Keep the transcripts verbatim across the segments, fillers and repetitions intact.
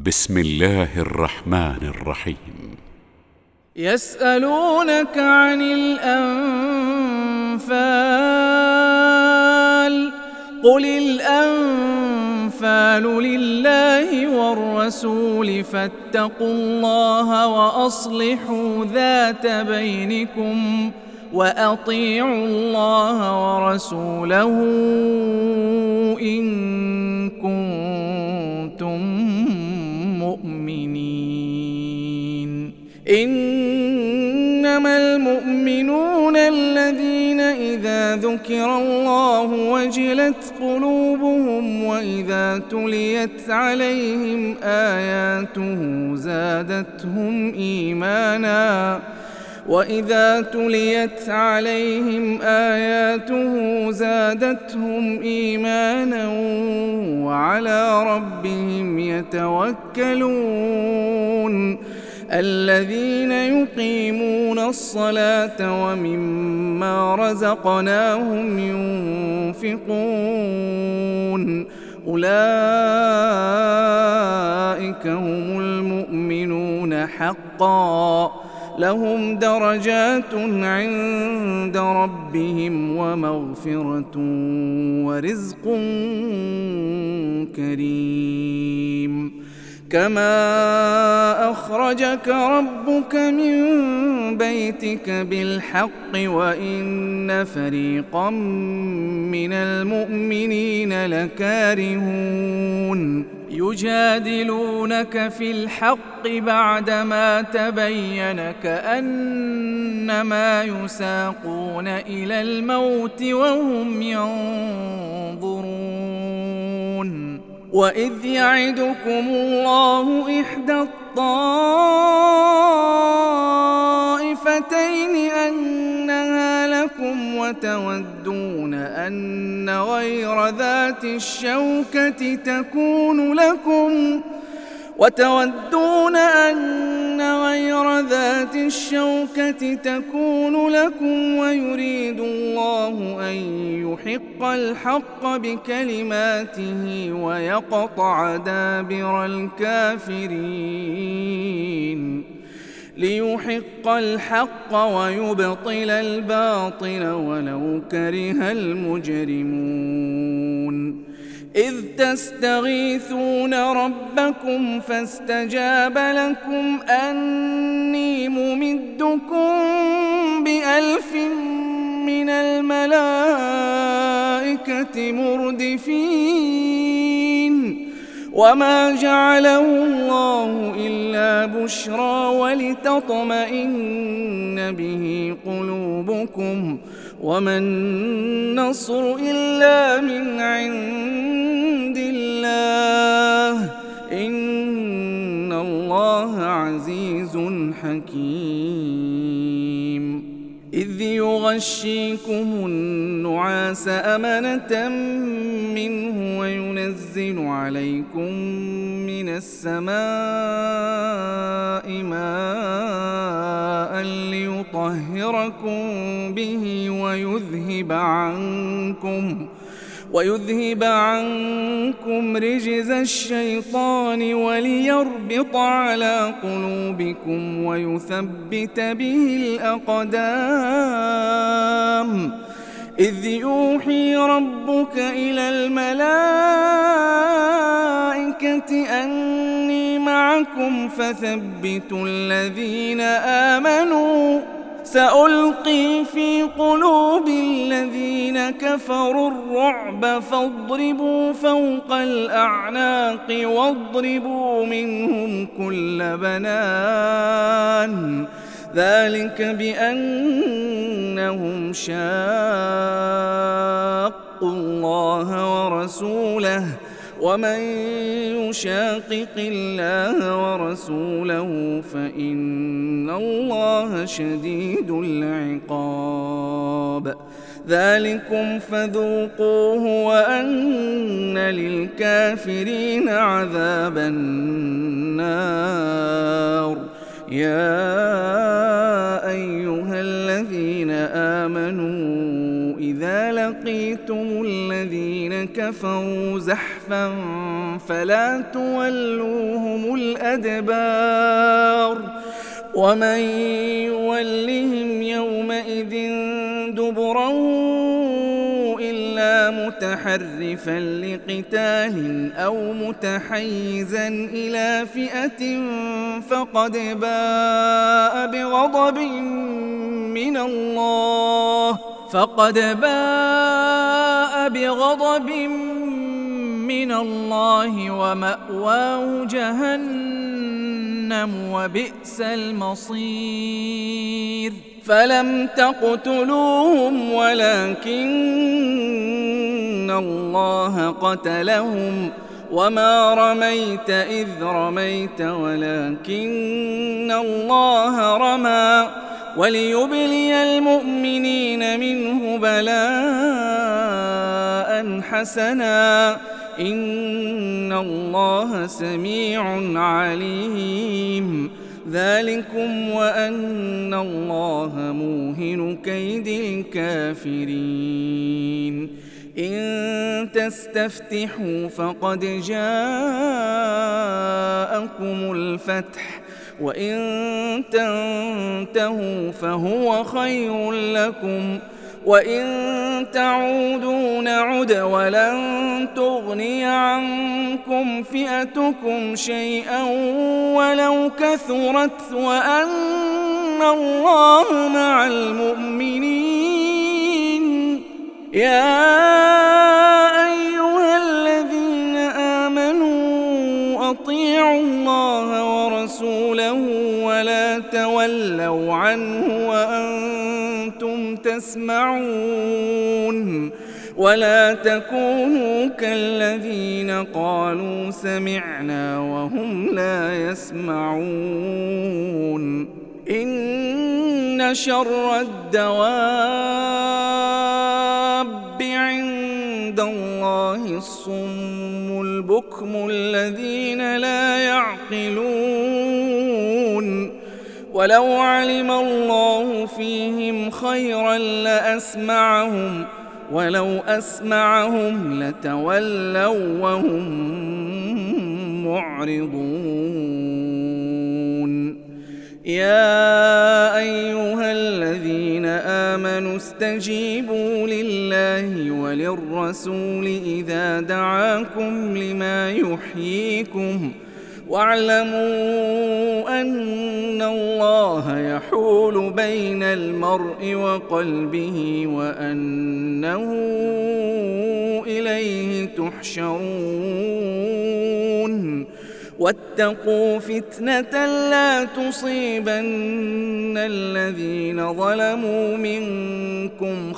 بسم الله الرحمن الرحيم. يسألونك عن الأنفال قل الأنفال لله والرسول فاتقوا الله وأصلحوا ذات بينكم وأطيعوا الله ورسوله إن كنتم مؤمنين. إنما المؤمنون الذين إذا ذكر الله وجلت قلوبهم وإذا تليت عليهم آياته زادتهم إيمانا وإذا تليت عليهم آياته زادتهم إيمانا وعلى ربهم يتوكلون. الذين يقيمون الصلاة ومما رزقناهم ينفقون أولئك هم المؤمنون حقا لهم درجات عند ربهم ومغفرة ورزق كريم. كما أخرجك ربك من بيتك بالحق وإن فريقا من المؤمنين لكارهون يجادلونك في الحق بعدما تبين كأنما يساقون إلى الموت وهم ينظرون. وإذ يعدكم الله إحدى الطائفتين أنها لكم وتودون أن غير ذات الشوكة تكون لكم وتودون أن غير ذات الشوكة تكون لكم ويريد الله أن يحق الحق بكلماته ويقطع دابر الكافرين ليحق الحق ويبطل الباطل ولو كره المجرمون. إذ تستغيثون ربكم فاستجاب لكم أني ممدكم بألف من الملائكة مردفين. وما جعله الله إلا بشرى ولتطمئن به قلوبكم وما النصر إلا من عند الله إن الله عزيز حكيم. إذ يغشيكم النعاس أمنة منه وينزل عليكم من السماء ماء ليطهركم به ويذهب عنكم ويذهب عنكم رجز الشيطان وليربط على قلوبكم ويثبت به الأقدام. إذ يوحي ربك إلى الملائكة أني معكم فثبتوا الذين آمنوا سألقي في قلوب الذين كفروا الرعب فاضربوا فوق الأعناق واضربوا منهم كل بنان ذلك بأنهم شاقوا الله ورسوله ومن يشاقق الله ورسوله فإن الله شديد العقاب. ذلكم فذوقوه وأن للكافرين عذاب النار. يا أيها الذين آمنوا إذا لقيتم الذين كفروا زحفا فلا تولوهم الأدبار ومن يولهم يومئذ دبره إلا متحرفا لقتال أو متحيزا إلى فئة فقد باء بغضب من الله فقد باء بغضب من الله ومأواه جهنم وبئس المصير فلم تقتلوهم ولكن الله قتلهم وما رميت إذ رميت ولكن الله رمى وليبلي المؤمنين منه بلاء حسنا إن الله سميع عليم ذلكم وأن الله موهن كيد الكافرين إن تستفتحوا فقد جاءكم الفتح وإن تنتهوا فهو خير لكم وإن تعودوا نعد ولن تغني عنكم فئتكم شيئا ولو كثرت وأن الله مع المؤمنين يا أيها الذين آمنوا أطيعوا الله ورسوله ولا تولوا عنه وأنتم تسمعون ولا تكونوا كالذين قالوا سمعنا وهم لا يسمعون إن شر الدواب عند الله الصم البكم الذين لا يعقلون ولو علم الله فيهم خيرا لأسمعهم ولو أسمعهم لتولوا وهم معرضون يا أيها الذين آمنوا استجيبوا لله وللرسول إذا دعاكم لما يحييكم واعلموا أن الله يحول بين المرء وقلبه وأنه إليه تحشرون واتقوا فتنة لا تصيبن الذين ظلموا منكم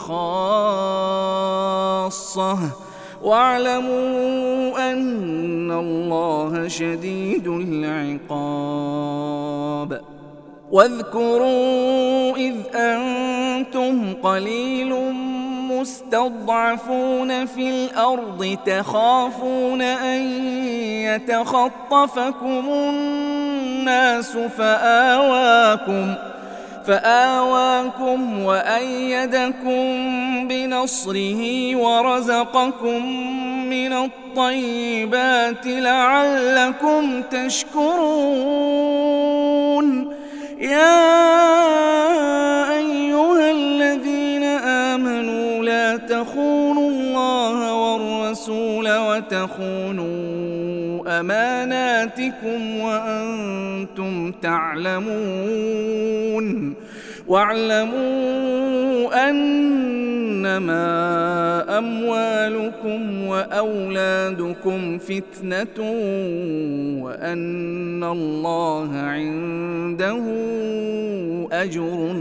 خاصة واعلموا أن الله شديد العقاب واذكروا إذ أنتم قليل مستضعفون في الأرض تخافون أن يتخطفكم الناس فآواكم فآواكم وأيدكم بنصره ورزقكم من الطيبات لعلكم تشكرون يا أيها الذين آمنوا لا تخونوا الله والرسول وتخونوا أماناتكم وأنتم تعلمون واعلموا أنما أموالكم وأولادكم فتنة وأن الله عنده أجر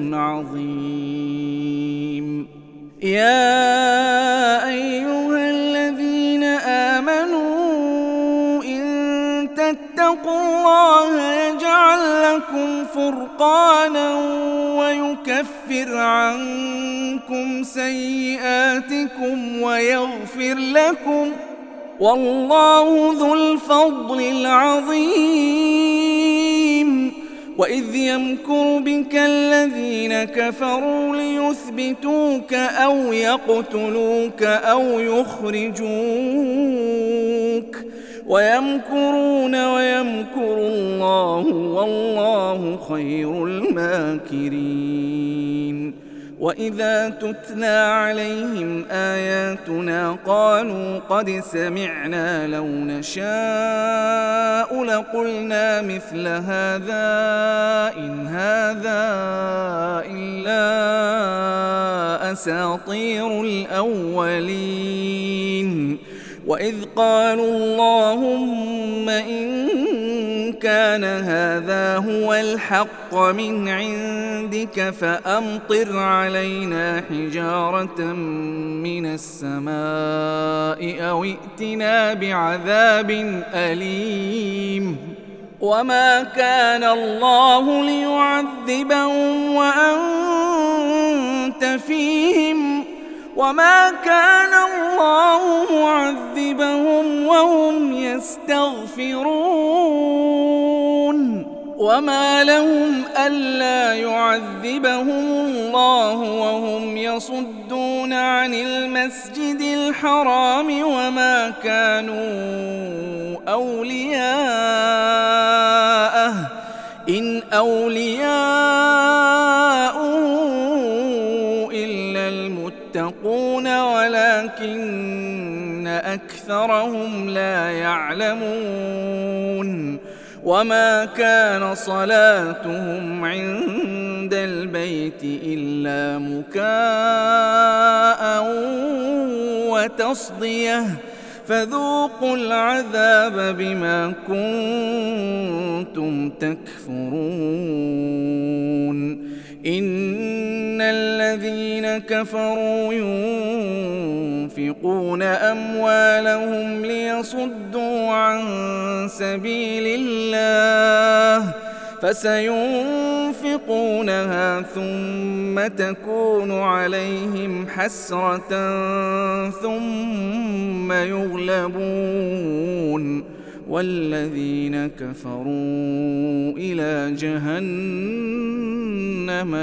عظيم يا أيها الذين آمنوا إن تتقوا الله يجعل لكم فرقانا ويكفر عنكم سيئاتكم ويغفر لكم والله ذو الفضل العظيم وإذ يمكر بك الذين كفروا ليثبتوك أو يقتلوك أو يخرجوك ويمكرون ويمكر الله والله خير الماكرين. وإذا تتلى عليهم آياتنا قالوا قد سمعنا لو نشاء لقلنا مثل هذا إن هذا إلا أساطير الأولين. وإذ قالوا اللهم إن كان هذا هو الحق من عندك فأمطر علينا حجارة من السماء أو ائتنا بعذاب أليم. وما كان الله ليعذبهم وأنت فيهم وما كان الله معذبهم وهم يستغفرون. وما لهم ألا يعذبهم الله وهم يصدون عن المسجد الحرام وما كانوا أولياءه إن أولياءه إلا المتقون ولكن أكثرهم لا يعلمون. وما كان صلاتهم عند البيت إلا مكاء وتصدية فذوقوا العذاب بما كنتم تكفرون. إن الذين كفروا ينفقون أموالهم ليصدوا عن سبيل الله فسينفقونها ثم تكون عليهم حسرة ثم يغلبون والذين كفروا إلى جهنم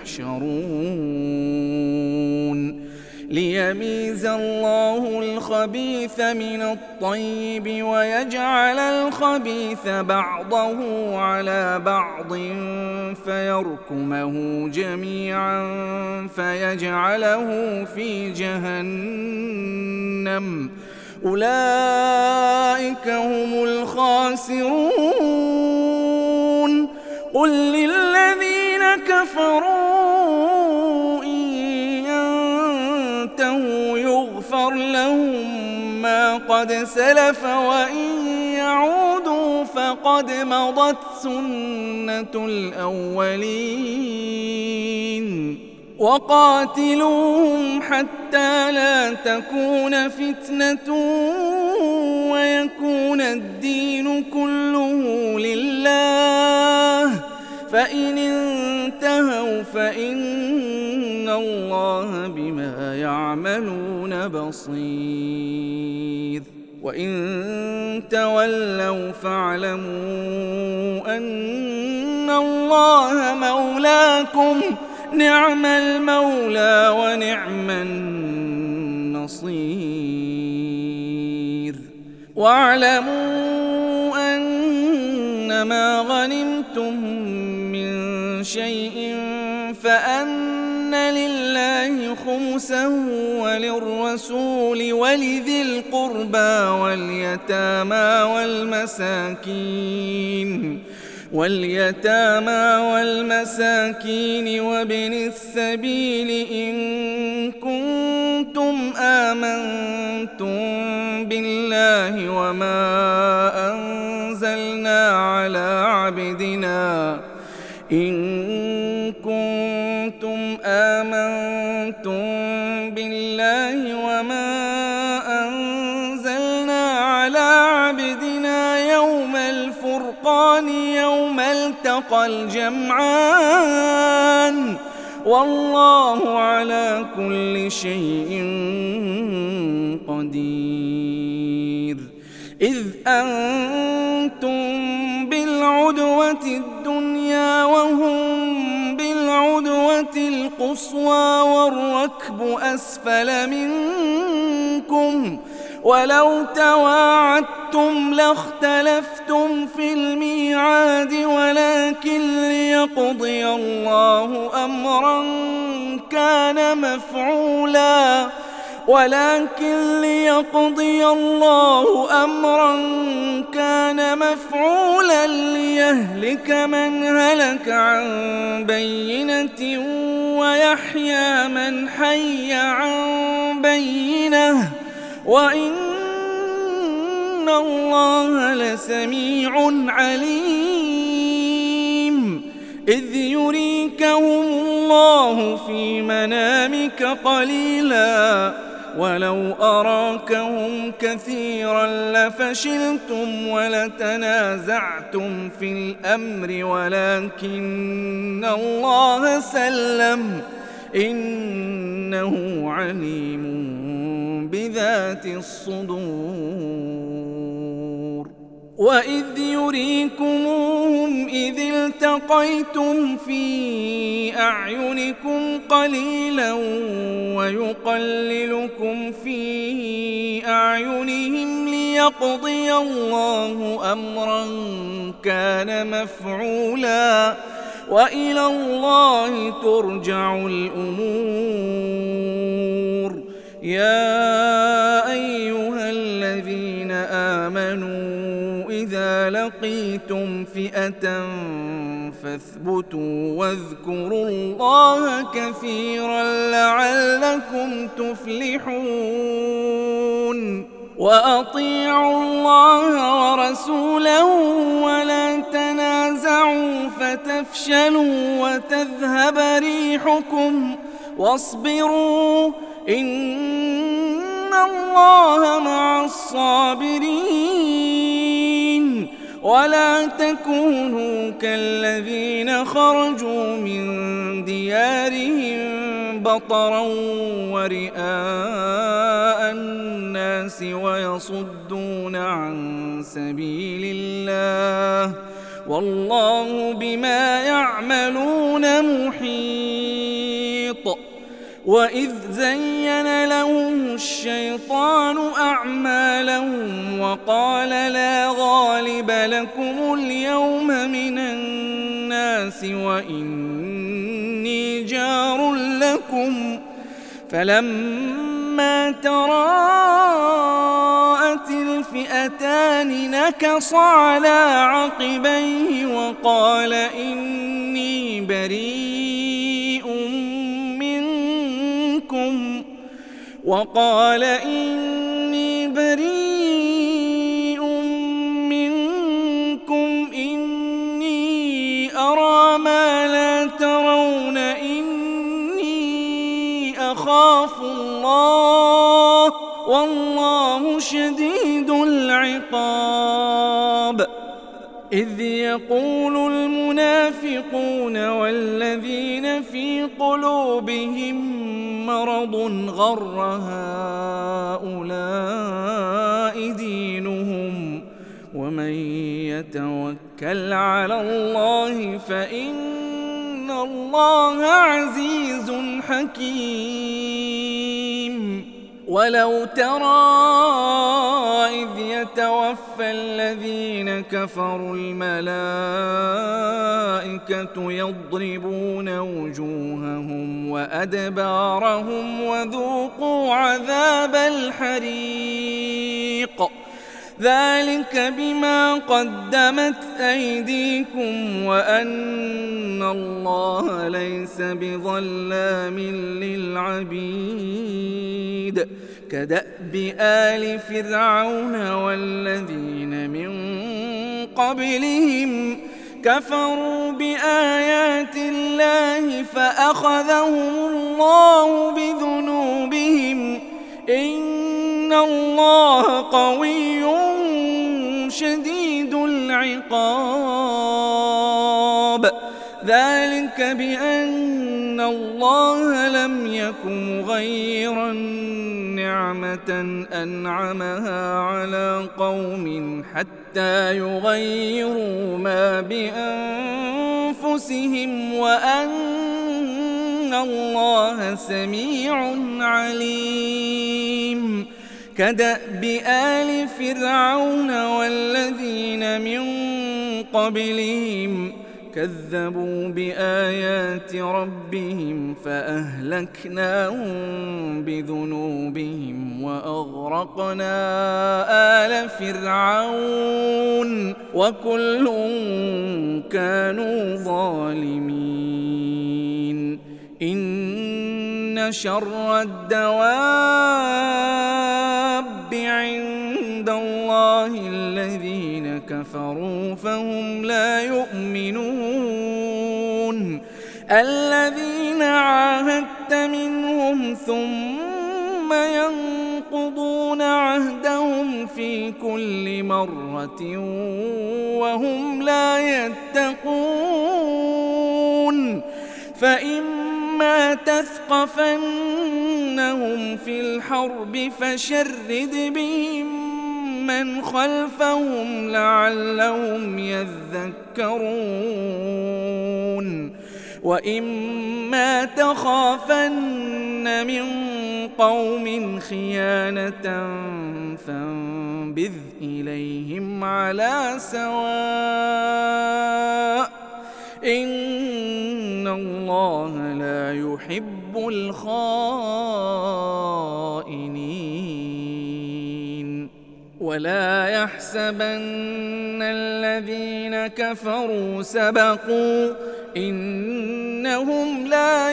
يحشرون. ليميز الله الخبيث من الطيب ويجعل الخبيث بعضه على بعض فيركمه جميعا فيجعله في جهنم أولئك هم الخاسرون. قل للذين كفروا إن ينتهوا يغفر لهم ما قد سلف وإن يعودوا فقد مضت سنة الأولين. وقاتلوهم حتى لا تكون فتنة ويكون الدين كله لله فإن انتهوا فإن الله بما يعملون بصير. وإن تولوا فاعلموا أن الله مولاكم نعم المولى ونعم النصير. واعلموا أنما غنمتم من شيء فأن لله خمسه وللرسول ولذي القربى واليتامى والمساكين واليتامى والمساكين وابن السبيل إن كنتم آمنتم بالله وما أنزلنا على عبدنا إن كنتم آمنتم بالله وما أنزلنا على عبدنا يوم الفرقان يوم التقى الجمعان والله على كل شيء قدير. إذ أنتم بالعدوة الدنيا وهم بالعدوة القصوى والركب أسفل منكم ولو تواعدتم لاختلفتم في الميعاد ولكن ليقضي الله أمرا كان مفعولا ولكن ليقضي الله أمرا كان مفعولا ليهلك من هلك عن بينة ويحيى من حي عن بينة وإن الله لسميع عليم إذ يريكهم الله في منامك قليلا ولو أراكهم كثيرا لفشلتم ولتنازعتم في الأمر ولكن الله سلم إنه عليم بذات الصدور وإذ يريكموهم إذ التقيتم في أعينكم قليلا ويقللكم في أعينهم ليقضي الله أمرا كان مفعولا وإلى الله ترجع الأمور يا أيها الذين آمنوا إذا لقيتم فئة فاثبتوا واذكروا الله كثيرا لعلكم تفلحون وأطيعوا الله ورسوله ولا تنازعوا فتفشلوا وتذهب ريحكم واصبروا إن الله مع الصابرين ولا تكونوا كالذين خرجوا من ديارهم بطرا ورئاء الناس ويصدون عن سبيل الله والله بما يعملون محيط وإذ زين لهم الشيطان أعمالهم وقال لا غالب لكم اليوم من الناس وإني جار لكم فلما تراءت الفئتان نكص على عقبيه وقال إني بريء منكم وقال إني بريء منكم إني أرى ما لا ترون إني أخاف الله والله شديد العقاب إذ يقول المنافقون والذين في قلوبهم مرض غر هؤلاء دينهم ومن يتوكل على الله فإن الله عزيز حكيم ولو ترى إذ يتوفى الذين كفروا الملائكة يضربون وجوههم وأدبارهم وذوقوا عذاب الحريق ذلك بما قدمت أيديكم وأن الله ليس بظلام للعبيد كدأب آل فرعون والذين من قبلهم كفروا بآيات الله فأخذهم الله بذنوبهم إن الله قوي شديد العقاب ذلك بأن الله لم يك مغيرا نعمة أنعمها على قوم حتى يغيروا ما بأنفسهم وأن الله سميع عليم كدأب آل فرعون والذين من قبلهم كذبوا بآيات ربهم فأهلكناهم بذنوبهم وأغرقنا آل فرعون وكل كانوا ظالمين إن شر الدواب عند الله الذين كفروا فهم لا يؤمنون الذين عاهدت منهم ثم ينقضون عهدهم في كل مرة وهم لا يتقون فإما تثقفنهم في الحرب فشرد بهم من خلفهم لعلهم يذكرون وإما تخافن من قوم خيانة فانبذ إليهم على سواء إن الله لا يحب الخائنين ولا يحسبن الذين كفروا سبقوا إنهم لا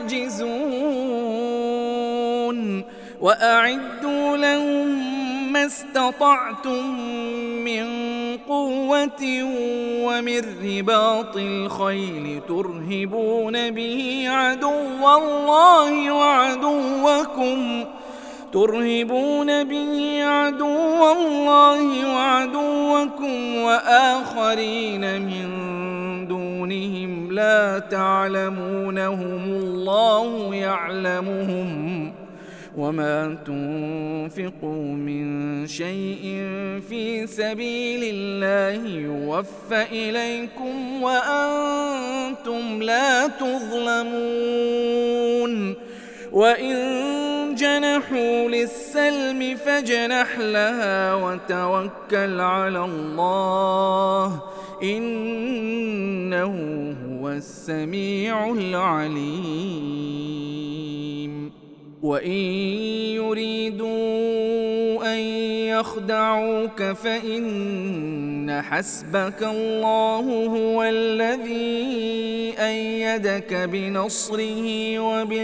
يعجزون وأعدوا لهم ما استطعتم من قوة ومن رباط الخيل ترهبون به عدو الله وعدوكم ترهبون به عدو الله وعدوكم وآخرين من دونهم لا تعلمونهم الله يعلمهم وما تنفقوا من شيء في سبيل الله يوفى إليكم وأنتم لا تظلمون وإن جنحوا للسلم فاجنح لها وتوكل على الله إنه هو السميع العليم وإن يريدوا أن يخدعوك فإن حسبك الله هو الذي أيدك بنصره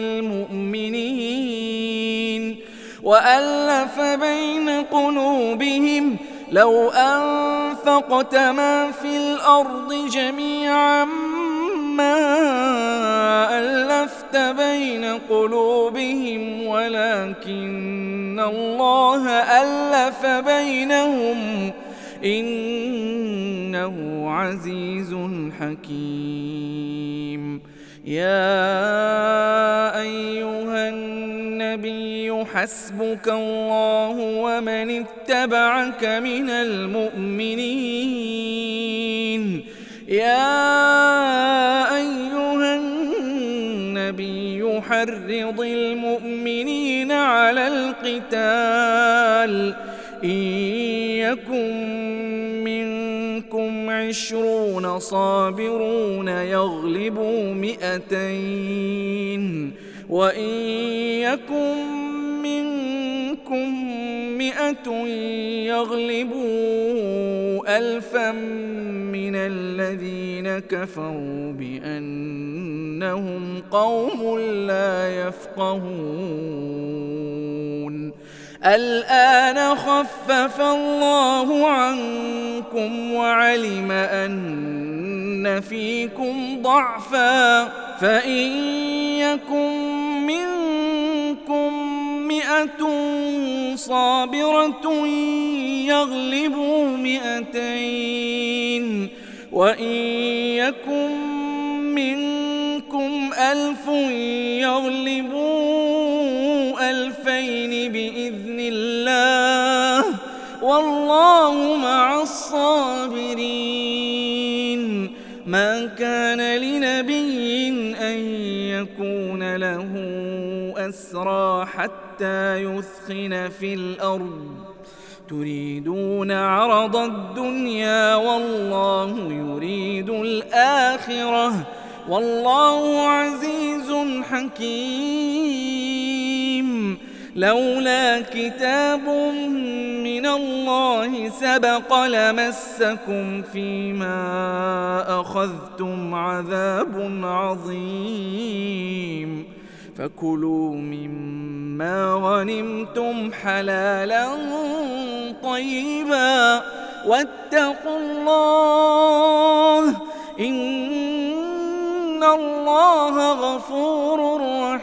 وبالمؤمنين وألف بين قلوبهم لو أنفقت ما في الأرض جميعا ما ألفت بين قلوبهم ولكن الله ألف بينهم إنه عزيز حكيم يا أيها النبي حسبك الله ومن اتبعك من المؤمنين يا أيها النبي حرض المؤمنين على القتال إن يكن منكم عشرون صابرون يغلبوا مئتين وإن يكن منكم مئة يغلبوا ألفا من الذين كفروا بأنهم قوم لا يفقهون الآن خفف الله عنكم وعلم أن فيكم ضعفا فإن يكن منكم مئة صابرة يغلبوا مئتين وإن يكن منكم ألف يغلبوا ألفين بإذن الله والله مع الصابرين ما كان لنبي أن يكون له أسرى حتى حتى يثخن في الأرض تريدون عرض الدنيا والله يريد الآخرة والله عزيز حكيم. لولا كتاب من الله سبق لمسكم فيما أخذتم عذاب عظيم فكلوا مما غنمتم حلالا طيبا واتقوا الله إن الله غفور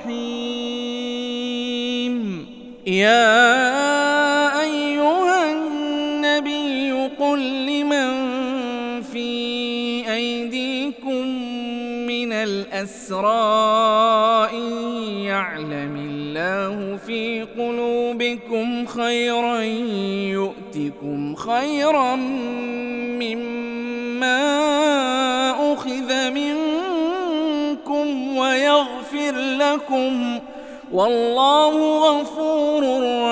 رحيم. يا أيها النبي قل لمن في أيديكم من الأسرى إن يعلم الله في قلوبكم خيرا يؤتكم خيرا مما أخذ منكم ويغفر لكم والله غفور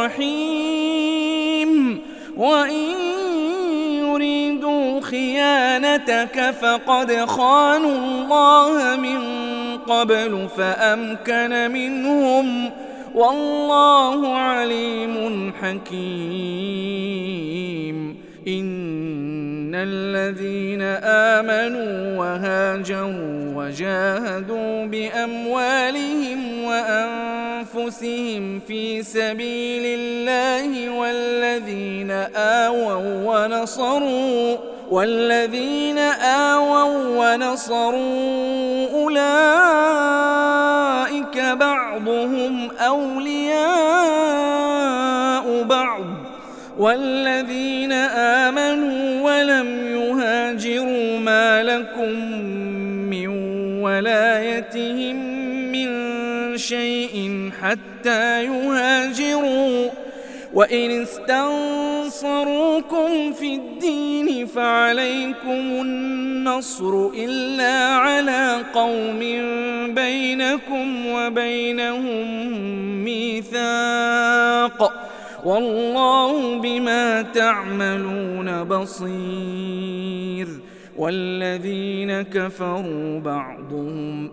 رحيم. وإن يريدوا خيانتك فقد خانوا الله من قبل فأمكن منهم والله عليم حكيم. إن الذين آمنوا وهاجروا وجاهدوا بأموالهم وأنفسهم في سبيل الله والذين آووا ونصروا والذين آووا ونصروا أولئك بعضهم أولياء بعض والذين آمنوا ولم يهاجروا ما لكم من ولايتهم من شيء حتى يهاجروا وإن استنصروكم في الدين فعليكم النصر إلا على قوم بينكم وبينهم ميثاق والله بما تعملون بصير. والذين كفروا بعضهم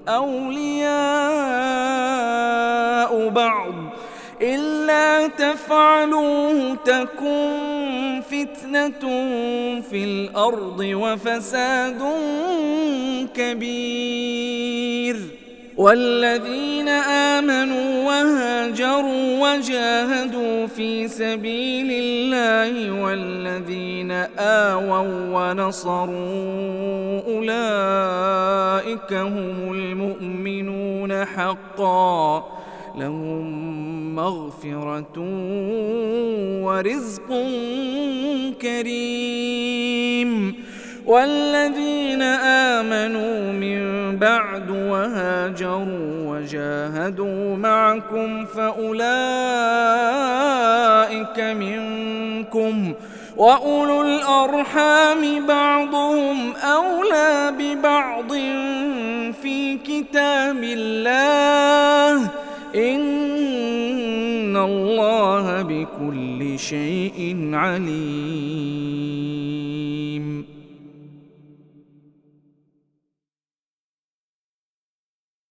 أولياء بعض إلا تفعلوه تكن فتنة في الأرض وفساد كبير. والذين آمنوا وهاجروا وجاهدوا في سبيل الله والذين آووا ونصروا أولئك هم المؤمنون حقا لهم مغفرة ورزق كريم. والذين آمنوا من بعد وهاجروا وجاهدوا معكم فأولئك منكم وأولو الأرحام بعضهم أولى ببعض في كتاب الله إن الله بكل شيء عليم.